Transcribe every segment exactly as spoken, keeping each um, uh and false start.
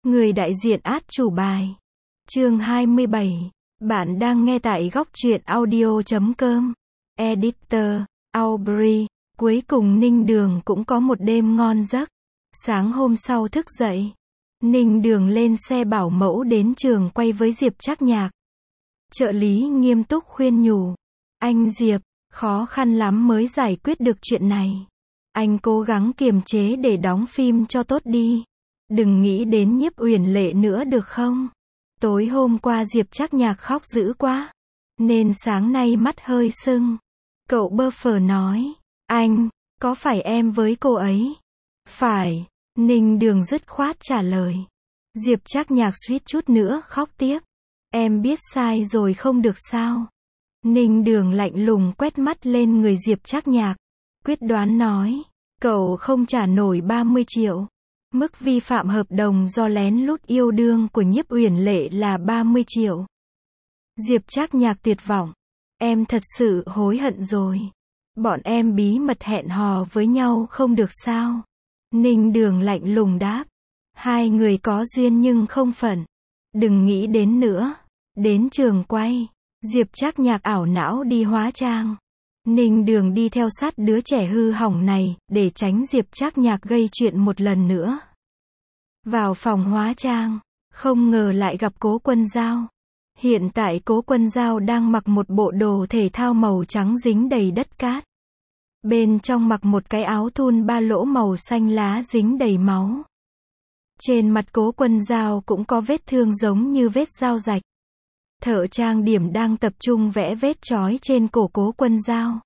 Người đại diện át chủ bài. Chương hai mươi bảy. Bạn đang nghe tại góc truyện audio chấm com. Editor, Aubrey. Cuối cùng Ninh Đường cũng có một đêm ngon giấc. Sáng hôm sau thức dậy, Ninh Đường lên xe bảo mẫu đến trường quay với Diệp Trác Nhạc. Trợ lý nghiêm túc khuyên nhủ. Anh Diệp, khó khăn lắm mới giải quyết được chuyện này. Anh cố gắng kiềm chế để đóng phim cho tốt đi. Đừng nghĩ đến Nhiếp Uyển Lệ nữa được không? Tối hôm qua Diệp Trác Nhạc khóc dữ quá, nên sáng nay mắt hơi sưng. Cậu bơ phờ nói. Anh, có phải em với cô ấy? Phải, Ninh Đường dứt khoát trả lời. Diệp Trác Nhạc suýt chút nữa khóc tiếp. Em biết sai rồi không được sao? Ninh Đường lạnh lùng quét mắt lên người Diệp Trác Nhạc, quyết đoán nói. Cậu không trả nổi ba mươi triệu. Mức vi phạm hợp đồng do lén lút yêu đương của Nhiếp Uyển Lệ là ba mươi triệu. Diệp Trác Nhạc tuyệt vọng. Em thật sự hối hận rồi. Bọn em bí mật hẹn hò với nhau không được sao? Ninh Đường lạnh lùng đáp. Hai người có duyên nhưng không phận. Đừng nghĩ đến nữa. Đến trường quay, Diệp Trác Nhạc ảo não đi hóa trang. Ninh Đường đi theo sát đứa trẻ hư hỏng này, để tránh Diệp Trác Nhạc gây chuyện một lần nữa. Vào phòng hóa trang, không ngờ lại gặp Cố Quân Dao. Hiện tại Cố Quân Dao đang mặc một bộ đồ thể thao màu trắng dính đầy đất cát. Bên trong mặc một cái áo thun ba lỗ màu xanh lá dính đầy máu. Trên mặt Cố Quân Dao cũng có vết thương giống như vết dao rạch. Thợ trang điểm đang tập trung vẽ vết chói trên cổ Cố Quân Dao.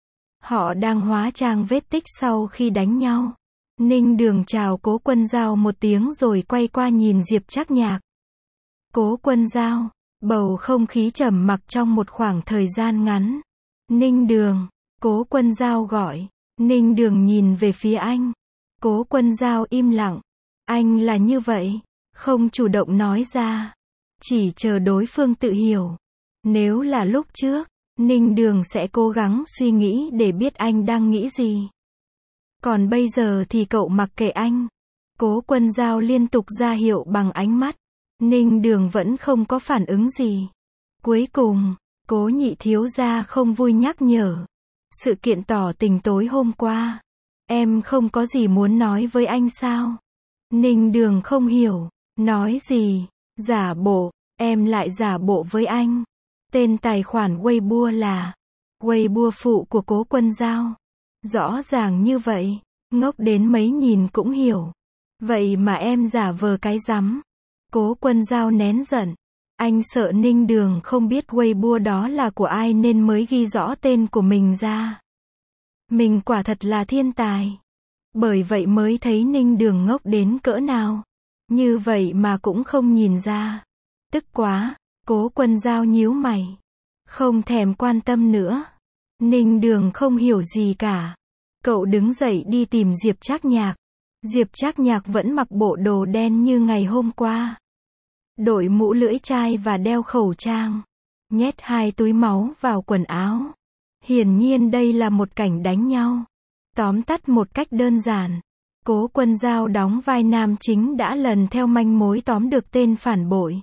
Họ đang hóa trang vết tích sau khi đánh nhau. Ninh Đường chào Cố Quân Dao một tiếng rồi quay qua nhìn Diệp Trác Nhạc. Cố Quân Dao, bầu không khí trầm mặc trong một khoảng thời gian ngắn. Ninh Đường, Cố Quân Dao gọi. Ninh Đường nhìn về phía anh. Cố Quân Dao im lặng. Anh là như vậy, không chủ động nói ra, chỉ chờ đối phương tự hiểu. Nếu là lúc trước, Ninh Đường sẽ cố gắng suy nghĩ để biết anh đang nghĩ gì. Còn bây giờ thì cậu mặc kệ anh. Cố Quân Dao liên tục ra hiệu bằng ánh mắt. Ninh Đường vẫn không có phản ứng gì. Cuối cùng, Cố nhị thiếu gia không vui nhắc nhở. Sự kiện tỏ tình tối hôm qua. Em không có gì muốn nói với anh sao? Ninh Đường không hiểu. Nói gì? Giả bộ. Em lại giả bộ với anh. Tên tài khoản Weibo là Weibo phụ của Cố Quân Dao. Rõ ràng như vậy, ngốc đến mấy nhìn cũng hiểu. Vậy mà em giả vờ cái rắm. Cố Quân Dao nén giận. Anh sợ Ninh Đường không biết Weibo đó là của ai nên mới ghi rõ tên của mình ra. Mình quả thật là thiên tài. Bởi vậy mới thấy Ninh Đường ngốc đến cỡ nào. Như vậy mà cũng không nhìn ra. Tức quá, Cố Quân Dao nhíu mày. Không thèm quan tâm nữa. Ninh Đường không hiểu gì cả. Cậu đứng dậy đi tìm Diệp Trác Nhạc. Diệp Trác Nhạc vẫn mặc bộ đồ đen như ngày hôm qua. Đội mũ lưỡi chai và đeo khẩu trang. Nhét hai túi máu vào quần áo. Hiển nhiên đây là một cảnh đánh nhau. Tóm tắt một cách đơn giản, Cố Quân Dao đóng vai nam chính đã lần theo manh mối tóm được tên phản bội.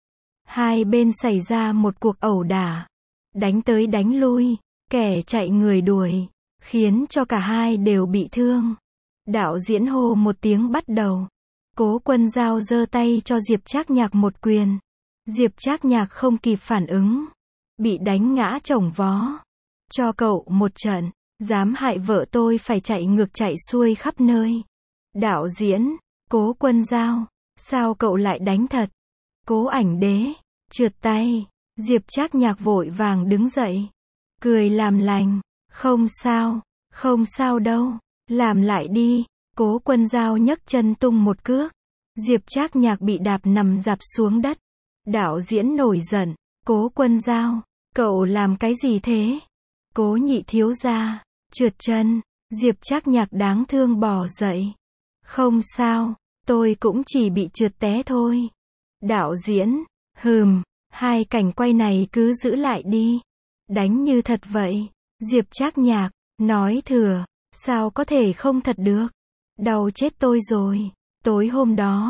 Hai bên xảy ra một cuộc ẩu đả. Đánh tới đánh lui, kẻ chạy người đuổi, khiến cho cả hai đều bị thương. Đạo diễn hô một tiếng bắt đầu. Cố Quân Dao giơ tay cho Diệp Trác Nhạc một quyền. Diệp Trác Nhạc không kịp phản ứng. Bị đánh ngã chồng vó. Cho cậu một trận. Dám hại vợ tôi phải chạy ngược chạy xuôi khắp nơi. Đạo diễn, Cố Quân Dao, sao cậu lại đánh thật? Cố ảnh đế, trượt tay. Diệp Trác Nhạc vội vàng đứng dậy. Cười làm lành. Không sao, không sao đâu. Làm lại đi. Cố Quân Dao nhấc chân tung một cước. Diệp Trác Nhạc bị đạp nằm rạp xuống đất. Đạo diễn nổi giận. Cố Quân Dao, cậu làm cái gì thế? Cố nhị thiếu gia. Trượt chân. Diệp Trác Nhạc đáng thương bò dậy. Không sao, tôi cũng chỉ bị trượt té thôi. Đạo diễn, hừm, hai cảnh quay này cứ giữ lại đi. Đánh như thật vậy. Diệp Trác Nhạc, nói thừa, sao có thể không thật được. Đau chết tôi rồi. Tối hôm đó,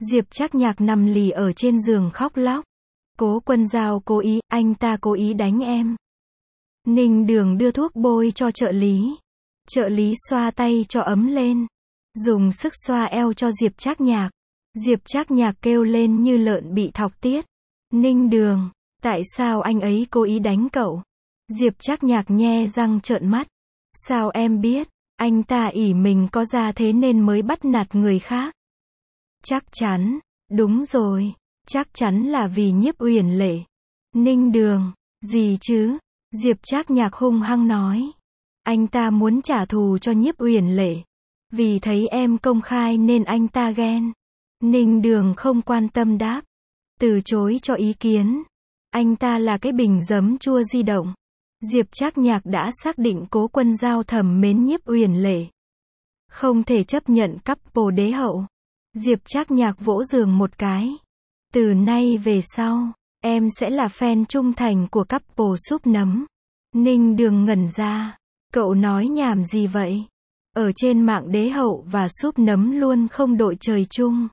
Diệp Trác Nhạc nằm lì ở trên giường khóc lóc. Cố Quân Dao cố ý, anh ta cố ý đánh em. Ninh Đường đưa thuốc bôi cho trợ lý. Trợ lý xoa tay cho ấm lên. Dùng sức xoa eo cho Diệp Trác Nhạc. Diệp Trác Nhạc kêu lên như lợn bị thọc tiết. Ninh Đường, tại sao anh ấy cố ý đánh cậu? Diệp Trác Nhạc nhe răng trợn mắt. Sao em biết? Anh ta ỷ mình có ra thế nên mới bắt nạt người khác. Chắc chắn, đúng rồi, chắc chắn là vì Nhiếp Uyển Lệ. Ninh Đường, gì chứ? Diệp Trác Nhạc hung hăng nói. Anh ta muốn trả thù cho Nhiếp Uyển Lệ. Vì thấy em công khai nên anh ta ghen. Ninh Đường không quan tâm đáp. Từ chối cho ý kiến. Anh ta là cái bình giấm chua di động. Diệp Trác Nhạc đã xác định Cố Quân Dao thầm mến Nhiếp Uyển Lệ. Không thể chấp nhận couple đế hậu. Diệp Trác Nhạc vỗ giường một cái. Từ nay về sau, em sẽ là fan trung thành của couple súp nấm. Ninh Đường ngẩn ra. Cậu nói nhảm gì vậy? Ở trên mạng đế hậu và súp nấm luôn không đội trời chung.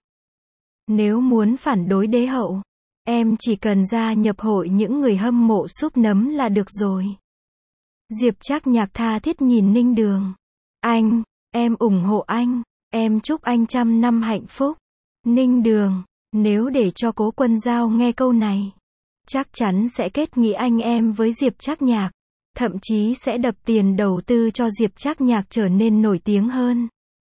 Nếu muốn phản đối đế hậu, em chỉ cần gia nhập hội những người hâm mộ súp nấm là được rồi. Diệp Trác Nhạc tha thiết nhìn Ninh Đường. Anh, em ủng hộ anh, em chúc anh trăm năm hạnh phúc. Ninh Đường, nếu để cho Cố Quân Dao nghe câu này, chắc chắn sẽ kết nghĩa anh em với Diệp Trác Nhạc. Thậm chí sẽ đập tiền đầu tư cho Diệp Trác Nhạc trở nên nổi tiếng hơn.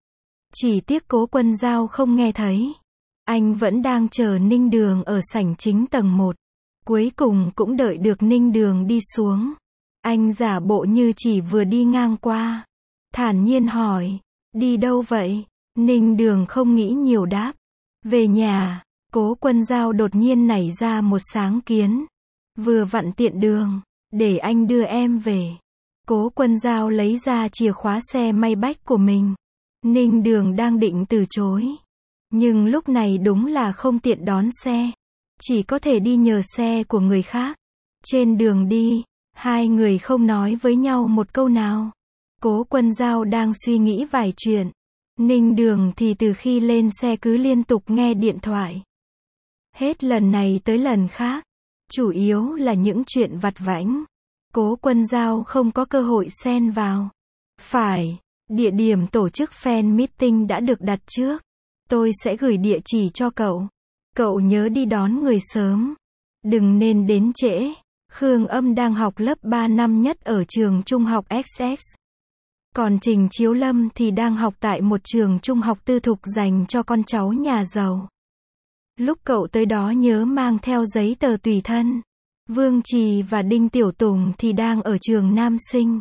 Chỉ tiếc Cố Quân Dao không nghe thấy. Anh vẫn đang chờ Ninh Đường ở sảnh chính tầng một. Cuối cùng cũng đợi được Ninh Đường đi xuống. Anh giả bộ như chỉ vừa đi ngang qua. Thản nhiên hỏi, đi đâu vậy? Ninh Đường không nghĩ nhiều đáp. Về nhà. Cố Quân Dao đột nhiên nảy ra một sáng kiến. Vừa vặn tiện đường. Để anh đưa em về. Cố Quân Dao lấy ra chìa khóa xe Maybach của mình. Ninh Đường đang định từ chối. Nhưng lúc này đúng là không tiện đón xe. Chỉ có thể đi nhờ xe của người khác. Trên đường đi, hai người không nói với nhau một câu nào. Cố Quân Dao đang suy nghĩ vài chuyện. Ninh Đường thì từ khi lên xe cứ liên tục nghe điện thoại. Hết lần này tới lần khác. Chủ yếu là những chuyện vặt vãnh. Cố Quân Dao không có cơ hội xen vào. Phải, địa điểm tổ chức fan meeting đã được đặt trước. Tôi sẽ gửi địa chỉ cho cậu. Cậu nhớ đi đón người sớm. Đừng nên đến trễ. Khương Âm đang học lớp ba năm nhất ở trường trung học ích ét. Còn Trình Chiếu Lâm thì đang học tại một trường trung học tư thục dành cho con cháu nhà giàu. Lúc cậu tới đó nhớ mang theo giấy tờ tùy thân. Vương Trì và Đinh Tiểu Tùng thì đang ở trường nam sinh.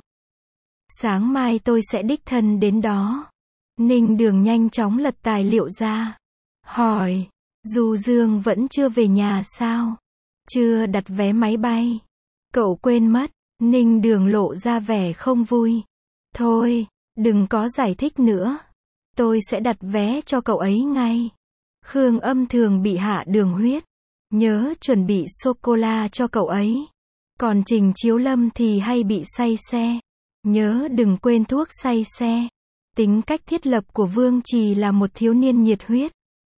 Sáng mai tôi sẽ đích thân đến đó. Ninh Đường nhanh chóng lật tài liệu ra. Hỏi, Du Dương vẫn chưa về nhà sao? Chưa đặt vé máy bay. Cậu quên mất. Ninh Đường lộ ra vẻ không vui. Thôi, đừng có giải thích nữa. Tôi sẽ đặt vé cho cậu ấy ngay. Khương Âm thường bị hạ đường huyết. Nhớ chuẩn bị sô-cô-la cho cậu ấy. Còn Trình Chiếu Lâm thì hay bị say xe. Nhớ đừng quên thuốc say xe. Tính cách thiết lập của Vương Trì là một thiếu niên nhiệt huyết.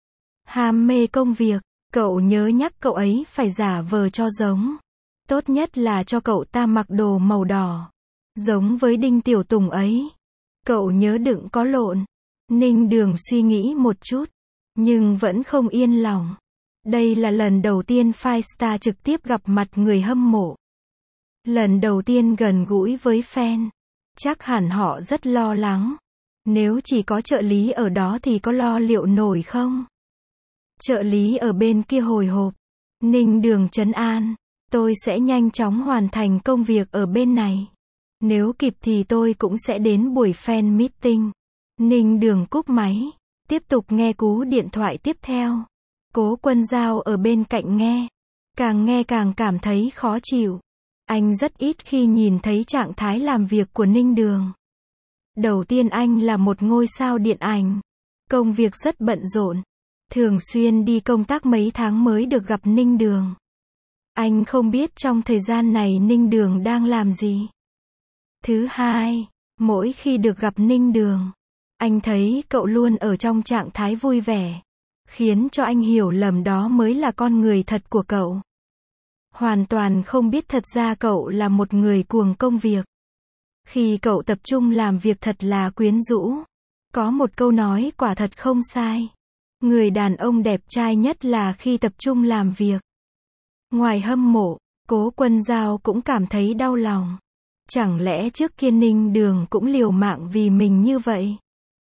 Ham mê công việc. Cậu nhớ nhắc cậu ấy phải giả vờ cho giống. Tốt nhất là cho cậu ta mặc đồ màu đỏ. Giống với Đinh Tiểu Tùng ấy. Cậu nhớ đừng có lộn. Ninh Đường suy nghĩ một chút. Nhưng vẫn không yên lòng. Đây là lần đầu tiên Firestar trực tiếp gặp mặt người hâm mộ. Lần đầu tiên gần gũi với fan. Chắc hẳn họ rất lo lắng. Nếu chỉ có trợ lý ở đó thì có lo liệu nổi không? Trợ lý ở bên kia hồi hộp. Ninh Đường trấn an. Tôi sẽ nhanh chóng hoàn thành công việc ở bên này. Nếu kịp thì tôi cũng sẽ đến buổi fan meeting. Ninh Đường cúp máy. Tiếp tục nghe cú điện thoại tiếp theo. Cố Quân Dao ở bên cạnh nghe. Càng nghe càng cảm thấy khó chịu. Anh rất ít khi nhìn thấy trạng thái làm việc của Ninh Đường. Đầu tiên anh là một ngôi sao điện ảnh. Công việc rất bận rộn. Thường xuyên đi công tác mấy tháng mới được gặp Ninh Đường. Anh không biết trong thời gian này Ninh Đường đang làm gì. Thứ hai, mỗi khi được gặp Ninh Đường, anh thấy cậu luôn ở trong trạng thái vui vẻ. khiến cho anh hiểu lầm đó mới là con người thật của cậu. Hoàn toàn không biết thật ra cậu là một người cuồng công việc. Khi cậu tập trung làm việc thật là quyến rũ. Có một câu nói quả thật không sai. Người đàn ông đẹp trai nhất là khi tập trung làm việc. Ngoài hâm mộ, Cố Quân Dao cũng cảm thấy đau lòng. Chẳng lẽ trước kia Ninh Đường cũng liều mạng vì mình như vậy?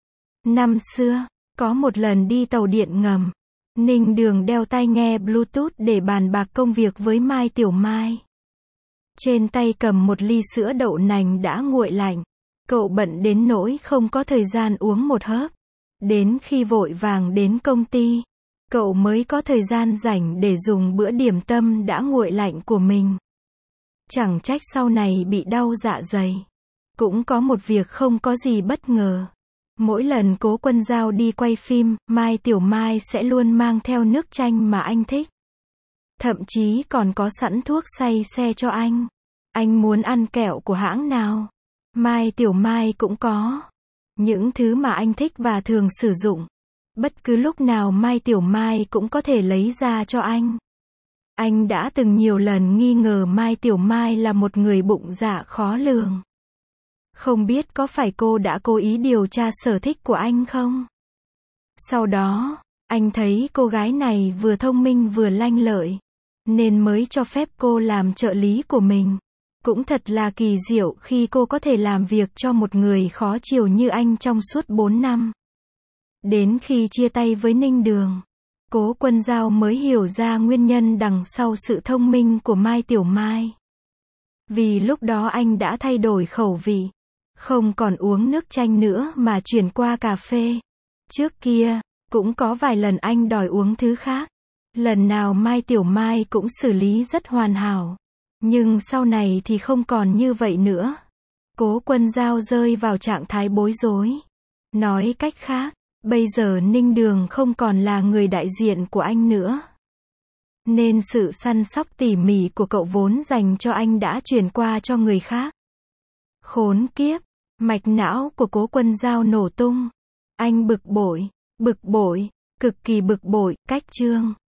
Năm xưa, có một lần đi tàu điện ngầm, Ninh Đường đeo tai nghe Bluetooth để bàn bạc công việc với Mai Tiểu Mai. Trên tay cầm một ly sữa đậu nành đã nguội lạnh. Cậu bận đến nỗi không có thời gian uống một hớp. Đến khi vội vàng đến công ty, cậu mới có thời gian rảnh để dùng bữa điểm tâm đã nguội lạnh của mình. Chẳng trách sau này bị đau dạ dày. Cũng có một việc không có gì bất ngờ. Mỗi lần Cố Quân Dao đi quay phim, Mai Tiểu Mai sẽ luôn mang theo nước chanh mà anh thích. Thậm chí còn có sẵn thuốc say xe cho anh. Anh muốn ăn kẹo của hãng nào? Mai Tiểu Mai cũng có. Những thứ mà anh thích và thường sử dụng. Bất cứ lúc nào Mai Tiểu Mai cũng có thể lấy ra cho anh. Anh đã từng nhiều lần nghi ngờ Mai Tiểu Mai là một người bụng dạ khó lường. Không biết có phải cô đã cố ý điều tra sở thích của anh không? Sau đó, anh thấy cô gái này vừa thông minh vừa lanh lợi, nên mới cho phép cô làm trợ lý của mình. Cũng thật là kỳ diệu khi cô có thể làm việc cho một người khó chiều như anh trong suốt bốn năm. Đến khi chia tay với Ninh Đường, Cố Quân Dao mới hiểu ra nguyên nhân đằng sau sự thông minh của Mai Tiểu Mai. Vì lúc đó anh đã thay đổi khẩu vị. Không còn uống nước chanh nữa mà chuyển qua cà phê. Trước kia, cũng có vài lần anh đòi uống thứ khác. Lần nào Mai Tiểu Mai cũng xử lý rất hoàn hảo. Nhưng sau này thì không còn như vậy nữa. Cố Quân Dao rơi vào trạng thái bối rối. Nói cách khác, bây giờ Ninh Đường không còn là người đại diện của anh nữa. Nên sự săn sóc tỉ mỉ của cậu vốn dành cho anh đã chuyển qua cho người khác. Khốn kiếp, mạch não của Cố Quân Dao nổ tung. Anh bực bội, bực bội, cực kỳ bực bội, cách chương.